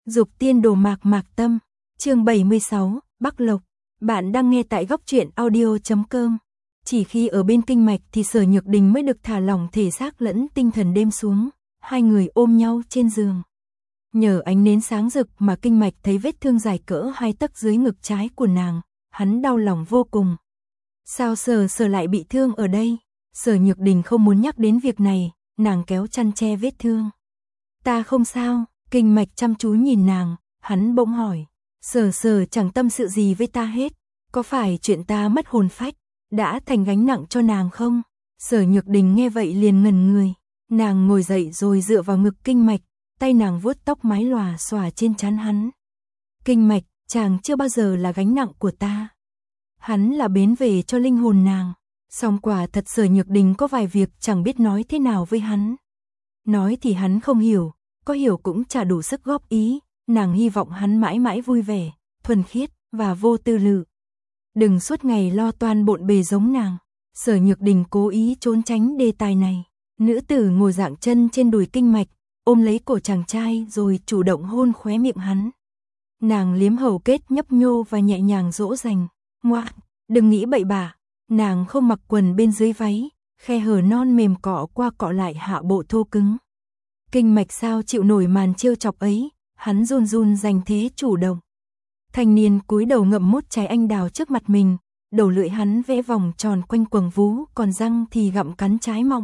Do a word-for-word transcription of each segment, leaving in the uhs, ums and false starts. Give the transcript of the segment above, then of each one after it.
Dục tiên đồ mạc mạc tâm, chương bảy mươi sáu, Bắc Lộc. Bạn đang nghe tại góc truyện audio chấm com. Chỉ khi ở bên kinh mạch thì Sở Nhược Đình mới được thả lỏng thể xác lẫn tinh thần đêm xuống, hai người ôm nhau trên giường. Nhờ ánh nến sáng rực mà kinh mạch thấy vết thương dài cỡ hai tấc dưới ngực trái của nàng, hắn đau lòng vô cùng. Sao Sở Sở lại bị thương ở đây? Sở Nhược Đình không muốn nhắc đến việc này, nàng kéo chăn che vết thương. Ta không sao. Kinh mạch chăm chú nhìn nàng, hắn bỗng hỏi, Sở Sở chẳng tâm sự gì với ta hết, có phải chuyện ta mất hồn phách, đã thành gánh nặng cho nàng không? Sở Nhược Đình nghe vậy liền ngẩn người, nàng ngồi dậy rồi dựa vào ngực kinh mạch, tay nàng vuốt tóc mái lòa xòa trên trán hắn. Kinh mạch, chàng chưa bao giờ là gánh nặng của ta. Hắn là bến về cho linh hồn nàng, song quả thật Sở Nhược Đình có vài việc chẳng biết nói thế nào với hắn. Nói thì hắn không hiểu, có hiểu cũng chả đủ sức góp ý, nàng hy vọng hắn mãi mãi vui vẻ, thuần khiết và vô tư lự. Đừng suốt ngày lo toan bộn bề giống nàng. Sở Nhược Đình cố ý trốn tránh đề tài này. Nữ tử ngồi dạng chân trên đùi kinh mạch, ôm lấy cổ chàng trai rồi chủ động hôn khóe miệng hắn. Nàng liếm hầu kết nhấp nhô và nhẹ nhàng dỗ dành. Ngoạn, đừng nghĩ bậy bạ. Nàng không mặc quần bên dưới váy, khe hở non mềm cọ qua cọ lại hạ bộ thô cứng. Kinh mạch sao chịu nổi màn trêu chọc ấy, hắn run run giành thế chủ động. Thanh niên cúi đầu ngậm mút trái anh đào trước mặt mình, đầu lưỡi hắn vẽ vòng tròn quanh quầng vú, còn răng thì gặm cắn trái mông.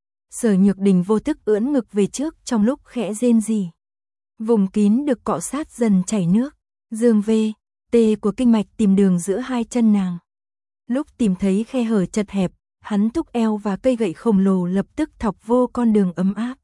Sở Nhược Đình vô thức ưỡn ngực về trước trong lúc khẽ rên rỉ. Vùng kín được cọ sát dần chảy nước, dương vê, tê của kinh mạch tìm đường giữa hai chân nàng. Lúc tìm thấy khe hở chật hẹp, hắn thúc eo và cây gậy khổng lồ lập tức thọc vô con đường ấm áp.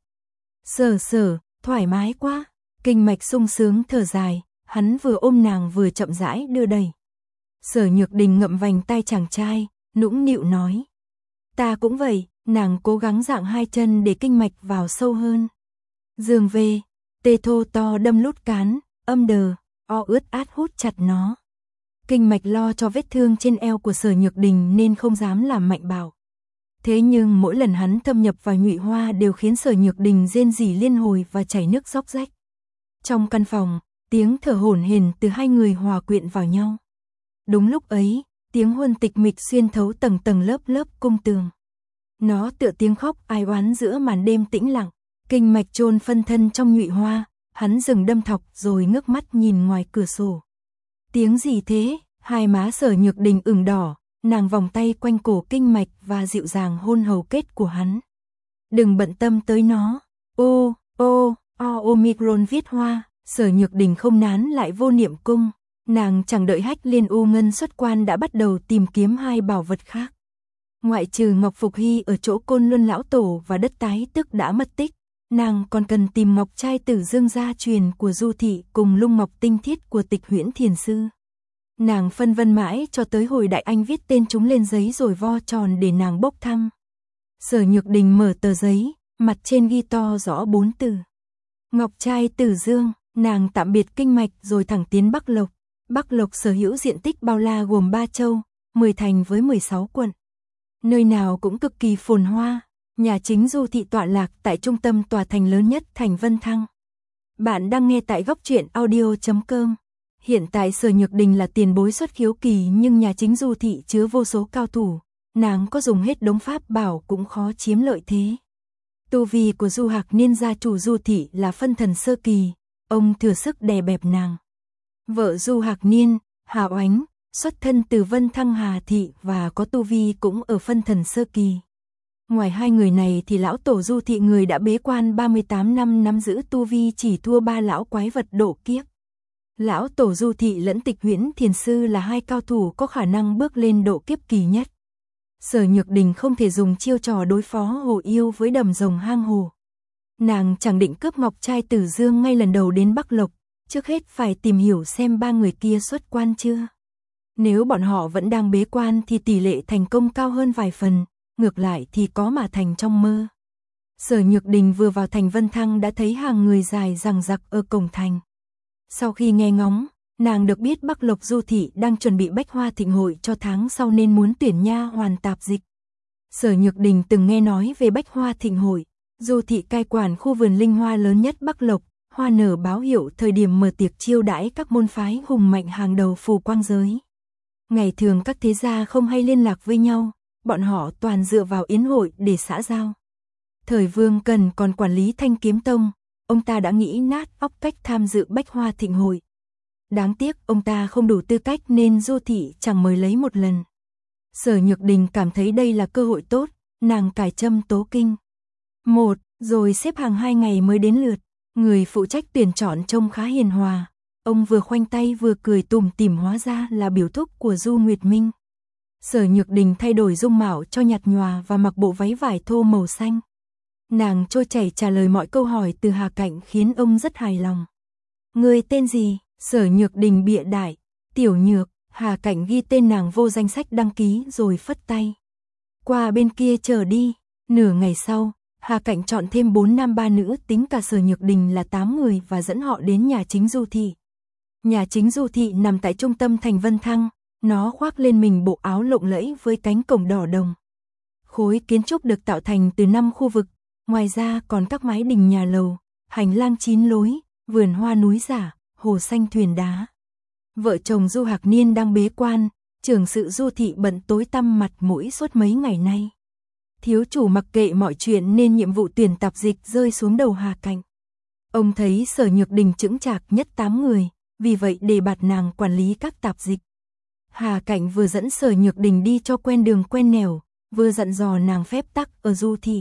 Sở Sở, thoải mái quá. Kinh mạch sung sướng thở dài, hắn vừa ôm nàng vừa chậm rãi đưa đẩy. Sở Nhược Đình ngậm vành tai chàng trai, nũng nịu nói. Ta cũng vậy, nàng cố gắng dạng hai chân để kinh mạch vào sâu hơn. Dương về, tê thô to đâm lút cán, âm đờ, o ướt át hút chặt nó. Kinh mạch lo cho vết thương trên eo của Sở Nhược Đình nên không dám làm mạnh bạo. Thế nhưng mỗi lần hắn thâm nhập vào nhụy hoa đều khiến Sở Nhược Đình rên rỉ liên hồi và chảy nước róc rách. Trong căn phòng, tiếng thở hổn hển từ hai người hòa quyện vào nhau. Đúng lúc ấy, tiếng hôn tịch mịch xuyên thấu tầng tầng lớp lớp cung tường. Nó tựa tiếng khóc ai oán giữa màn đêm tĩnh lặng. Kinh mạch chôn phân thân trong nhụy hoa, hắn dừng đâm thọc rồi ngước mắt nhìn ngoài cửa sổ. Tiếng gì thế? Hai má Sở Nhược Đình ửng đỏ. Nàng vòng tay quanh cổ kinh mạch và dịu dàng hôn hầu kết của hắn. Đừng bận tâm tới nó. Ô, ô, o omicron viết hoa. Sở Nhược Đình không nán lại vô niệm cung. Nàng chẳng đợi Hách Liên U Ngân xuất quan đã bắt đầu tìm kiếm hai bảo vật khác. Ngoại trừ Ngọc Phục Hy ở chỗ Côn Luân lão tổ và đất tái tức đã mất tích, nàng còn cần tìm ngọc trai Tử Dương gia truyền của Du thị cùng lung ngọc tinh thiết của Tịch Huyễn Thiền sư. Nàng phân vân mãi cho tới hồi Đại Anh viết tên chúng lên giấy rồi vo tròn để nàng bốc thăm. Sở Nhược Đình mở tờ giấy, mặt trên ghi to rõ bốn từ. Ngọc trai Tử Dương, nàng tạm biệt kinh mạch rồi thẳng tiến Bắc Lộc. Bắc Lộc sở hữu diện tích bao la gồm ba châu, mười thành với mười sáu quận. Nơi nào cũng cực kỳ phồn hoa, nhà chính Du thị tọa lạc tại trung tâm tòa thành lớn nhất thành Vân Thăng. Bạn đang nghe tại góc truyện audio chấm com. Hiện tại Sở Nhược Đình là tiền bối xuất khiếu kỳ nhưng nhà chính Du thị chứa vô số cao thủ, nàng có dùng hết đống pháp bảo cũng khó chiếm lợi thế. Tu vi của Du Hạc Niên gia chủ Du thị là phân thần sơ kỳ, ông thừa sức đè bẹp nàng. Vợ Du Hạc Niên, Hà Oánh, xuất thân từ Vân Thăng Hà thị và có tu vi cũng ở phân thần sơ kỳ. Ngoài hai người này thì lão tổ Du thị người đã bế quan ba mươi tám năm nắm giữ tu vi chỉ thua ba lão quái vật độ kiếp. Lão tổ Du thị lẫn Tịch Huyễn Thiền sư là hai cao thủ có khả năng bước lên độ kiếp kỳ nhất. Sở Nhược Đình không thể dùng chiêu trò đối phó hồ yêu với đầm rồng hang hồ. Nàng chẳng định cướp ngọc trai Tử Dương ngay lần đầu đến Bắc Lộc, trước hết phải tìm hiểu xem ba người kia xuất quan chưa. Nếu bọn họ vẫn đang bế quan thì tỷ lệ thành công cao hơn vài phần, ngược lại thì có mà thành trong mơ. Sở Nhược Đình vừa vào thành Vân Thăng đã thấy hàng người dài dằng dặc ở cổng thành. Sau khi nghe ngóng, nàng được biết Bắc Lộc Du thị đang chuẩn bị bách hoa thịnh hội cho tháng sau nên muốn tuyển nha hoàn tạp dịch. Sở Nhược Đình từng nghe nói về bách hoa thịnh hội, Du thị cai quản khu vườn linh hoa lớn nhất Bắc Lộc, hoa nở báo hiệu thời điểm mở tiệc chiêu đãi các môn phái hùng mạnh hàng đầu phù quang giới. Ngày thường các thế gia không hay liên lạc với nhau, bọn họ toàn dựa vào yến hội để xã giao. Thời Vương Cần còn quản lý Thanh Kiếm Tông, ông ta đã nghĩ nát óc cách tham dự Bách Hoa Thịnh hội. Đáng tiếc ông ta không đủ tư cách nên Du Thị chẳng mời lấy một lần. Sở Nhược Đình cảm thấy đây là cơ hội tốt, nàng cài châm tố kinh. Một, rồi xếp hàng hai ngày mới đến lượt, người phụ trách tuyển chọn trông khá hiền hòa. Ông vừa khoanh tay vừa cười tủm tỉm, hóa ra là biểu thúc của Du Nguyệt Minh. Sở Nhược Đình thay đổi dung mạo cho nhạt nhòa và mặc bộ váy vải thô màu xanh. Nàng trôi chảy trả lời mọi câu hỏi từ Hà Cạnh khiến ông rất hài lòng. Người tên gì? Sở Nhược Đình bịa đại. Tiểu Nhược. Hà Cạnh ghi tên nàng vô danh sách đăng ký rồi phất tay. Qua bên kia chờ đi. Nửa ngày sau, Hà Cạnh chọn thêm bốn nam ba nữ, tính cả Sở Nhược Đình là tám người và dẫn họ đến nhà chính Du Thị. Nhà chính Du Thị nằm tại trung tâm thành Vân Thăng, nó khoác lên mình bộ áo lộng lẫy với cánh cổng đỏ đồng. Khối kiến trúc được tạo thành từ năm khu vực, ngoài ra còn các mái đình nhà lầu, hành lang chín lối, vườn hoa núi giả, hồ xanh thuyền đá. Vợ chồng Du Hạc Niên đang bế quan, trưởng sự Du Thị bận tối tăm mặt mũi suốt mấy ngày nay. Thiếu chủ mặc kệ mọi chuyện nên nhiệm vụ tuyển tạp dịch rơi xuống đầu Hà Cạnh. Ông thấy Sở Nhược Đình chững chạc nhất tám người, vì vậy đề bạt nàng quản lý các tạp dịch. Hà Cạnh vừa dẫn Sở Nhược Đình đi cho quen đường quen nẻo, vừa dặn dò nàng phép tắc ở Du Thị.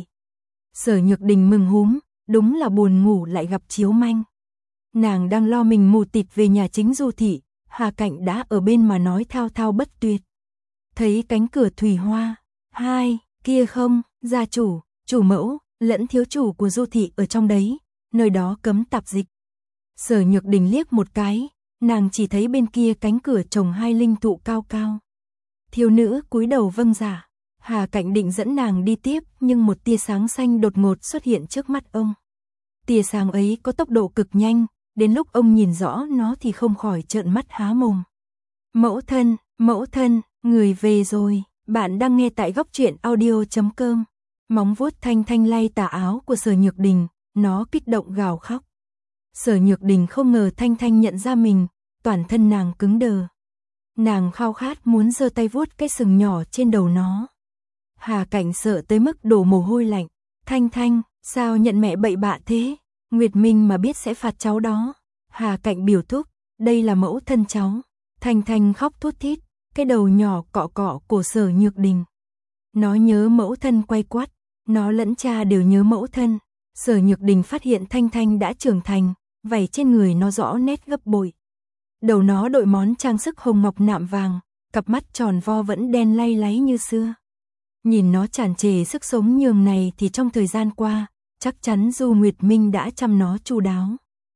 Sở Nhược Đình mừng húm, đúng là buồn ngủ lại gặp chiếu manh. Nàng đang lo mình mù tịt về nhà chính Du Thị, Hà Cạnh đã ở bên mà nói thao thao bất tuyệt. Thấy cánh cửa thủy hoa, hai, kia không, gia chủ, chủ mẫu, lẫn thiếu chủ của Du Thị ở trong đấy, nơi đó cấm tạp dịch. Sở Nhược Đình liếc một cái, nàng chỉ thấy bên kia cánh cửa trồng hai linh thụ cao cao. Thiếu nữ cúi đầu vâng dạ. Hà Cạnh định dẫn nàng đi tiếp, nhưng một tia sáng xanh đột ngột xuất hiện trước mắt ông. Tia sáng ấy có tốc độ cực nhanh, đến lúc ông nhìn rõ nó thì không khỏi trợn mắt há mồm. Mẫu thân, mẫu thân, người về rồi. Bạn đang nghe tại góc truyện audio chấm com. Móng vuốt Thanh Thanh lay tà áo của Sở Nhược Đình, nó kích động gào khóc. Sở Nhược Đình không ngờ Thanh Thanh nhận ra mình, toàn thân nàng cứng đờ. Nàng khao khát muốn giơ tay vuốt cái sừng nhỏ trên đầu nó. Hà Cảnh sợ tới mức đổ mồ hôi lạnh. Thanh Thanh, sao nhận mẹ bậy bạ thế? Nguyệt Minh mà biết sẽ phạt cháu đó. Hà Cảnh biểu thúc, đây là mẫu thân cháu. Thanh Thanh khóc thút thít, cái đầu nhỏ cọ cọ cổ Sở Nhược Đình. Nó nhớ mẫu thân quay quắt, nó lẫn cha đều nhớ mẫu thân. Sở Nhược Đình phát hiện Thanh Thanh đã trưởng thành, vảy trên người nó rõ nét gấp bội. Đầu nó đội món trang sức hồng ngọc nạm vàng, cặp mắt tròn vo vẫn đen lay láy như xưa. Nhìn nó tràn trề sức sống nhường này thì trong thời gian qua, chắc chắn Du Nguyệt Minh đã chăm nó chu đáo.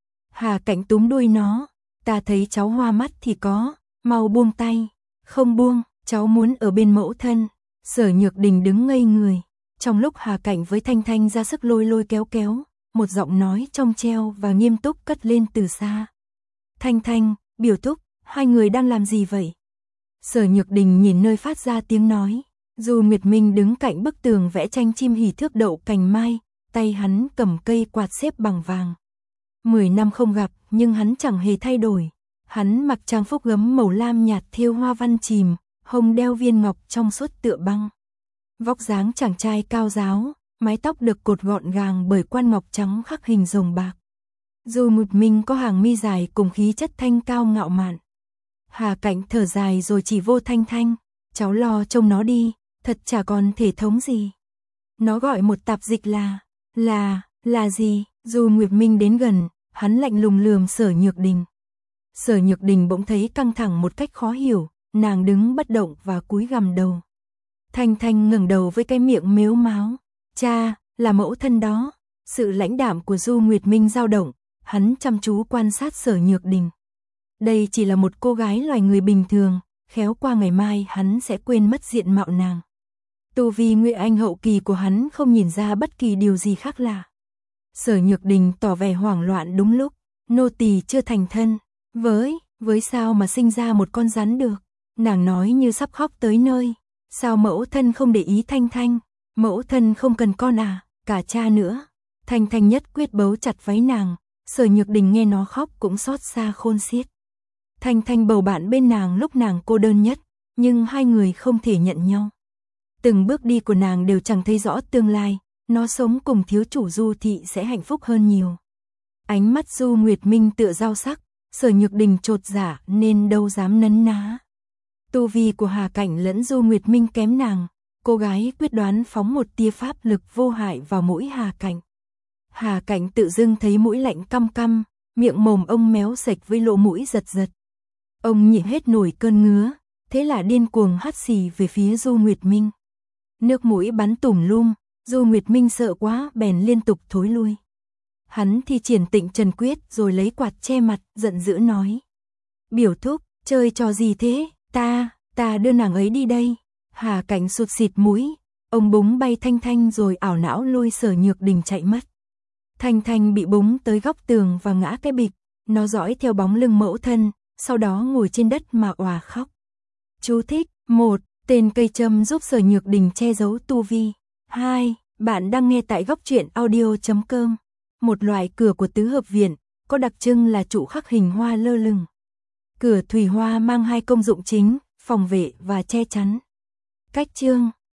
Hà Cảnh túm đuôi nó, ta thấy cháu hoa mắt thì có, mau buông tay. Không buông, cháu muốn ở bên mẫu thân. Sở Nhược Đình đứng ngây người. Trong lúc Hà Cảnh với Thanh Thanh ra sức lôi lôi kéo kéo, một giọng nói trong treo và nghiêm túc cất lên từ xa. Thanh Thanh, biểu thúc, hai người đang làm gì vậy? Sở Nhược Đình nhìn nơi phát ra tiếng nói. Du Nguyệt Minh đứng cạnh bức tường vẽ tranh chim hỉ thước đậu cành mai, tay hắn cầm cây quạt xếp bằng vàng. Mười năm không gặp nhưng hắn chẳng hề thay đổi. Hắn mặc trang phục gấm màu lam nhạt thêu hoa văn chìm, hông đeo viên ngọc trong suốt tựa băng. Vóc dáng chàng trai cao ráo, mái tóc được cột gọn gàng bởi quan ngọc trắng khắc hình rồng bạc. Du Nguyệt Minh có hàng mi dài cùng khí chất thanh cao ngạo mạn. Hà Cảnh thở dài rồi chỉ vô Thanh Thanh, cháu lo trông nó đi, thật chả còn thể thống gì. Nó gọi một tạp dịch là, là, là gì? Du Nguyệt Minh đến gần, hắn lạnh lùng lườm Sở Nhược Đình. Sở Nhược Đình bỗng thấy căng thẳng một cách khó hiểu, nàng đứng bất động và cúi gằm đầu. Thanh Thanh ngẩng đầu với cái miệng mếu máo. Cha, là mẫu thân đó. Sự lãnh đạm của Du Nguyệt Minh dao động, hắn chăm chú quan sát Sở Nhược Đình. Đây chỉ là một cô gái loài người bình thường, khéo qua ngày mai hắn sẽ quên mất diện mạo nàng. Tu vi Nguyên Anh hậu kỳ của hắn không nhìn ra bất kỳ điều gì khác lạ. Sở Nhược Đình tỏ vẻ hoảng loạn đúng lúc, nô tỳ chưa thành thân. Với, với sao mà sinh ra một con rắn được? Nàng nói như sắp khóc tới nơi. Sao mẫu thân không để ý Thanh Thanh? Mẫu thân không cần con à, cả cha nữa. Thanh Thanh nhất quyết bấu chặt váy nàng. Sở Nhược Đình nghe nó khóc cũng xót xa khôn xiết. Thanh Thanh bầu bạn bên nàng lúc nàng cô đơn nhất, nhưng hai người không thể nhận nhau. Từng bước đi của nàng đều chẳng thấy rõ tương lai, nó sống cùng thiếu chủ Du thị sẽ hạnh phúc hơn nhiều. Ánh mắt Du Nguyệt Minh tựa dao sắc, Sở Nhược Đình chột dạ nên đâu dám nấn ná. Tu vi của Hà Cảnh lẫn Du Nguyệt Minh kém nàng, cô gái quyết đoán phóng một tia pháp lực vô hại vào mũi Hà Cảnh. Hà Cảnh tự dưng thấy mũi lạnh căm căm, miệng mồm ông méo sạch với lỗ mũi giật giật. Ông nhịn hết nổi cơn ngứa, thế là điên cuồng hắt xì về phía Du Nguyệt Minh. Nước mũi bắn tùm lum, Du Nguyệt Minh sợ quá bèn liên tục thối lui. Hắn thi triển Tịnh Trần Quyết rồi lấy quạt che mặt, giận dữ nói. Biểu thúc, chơi trò gì thế, ta, ta đưa nàng ấy đi đây. Hà Cảnh sụt xịt mũi, ông búng bay Thanh Thanh rồi ảo não lôi Sở Nhược Đình chạy mất. Thanh Thanh bị búng tới góc tường và ngã cái bịch, nó dõi theo bóng lưng mẫu thân, sau đó ngồi trên đất mà òa khóc. Chú thích, một. Tên cây châm giúp Sở Nhược Đình che giấu tu vi. hai. Bạn đang nghe tại góc truyện audio chấm com. Một loại cửa của tứ hợp viện, có đặc trưng là trụ khắc hình hoa lơ lửng. Cửa thủy hoa mang hai công dụng chính, phòng vệ và che chắn. Cách chương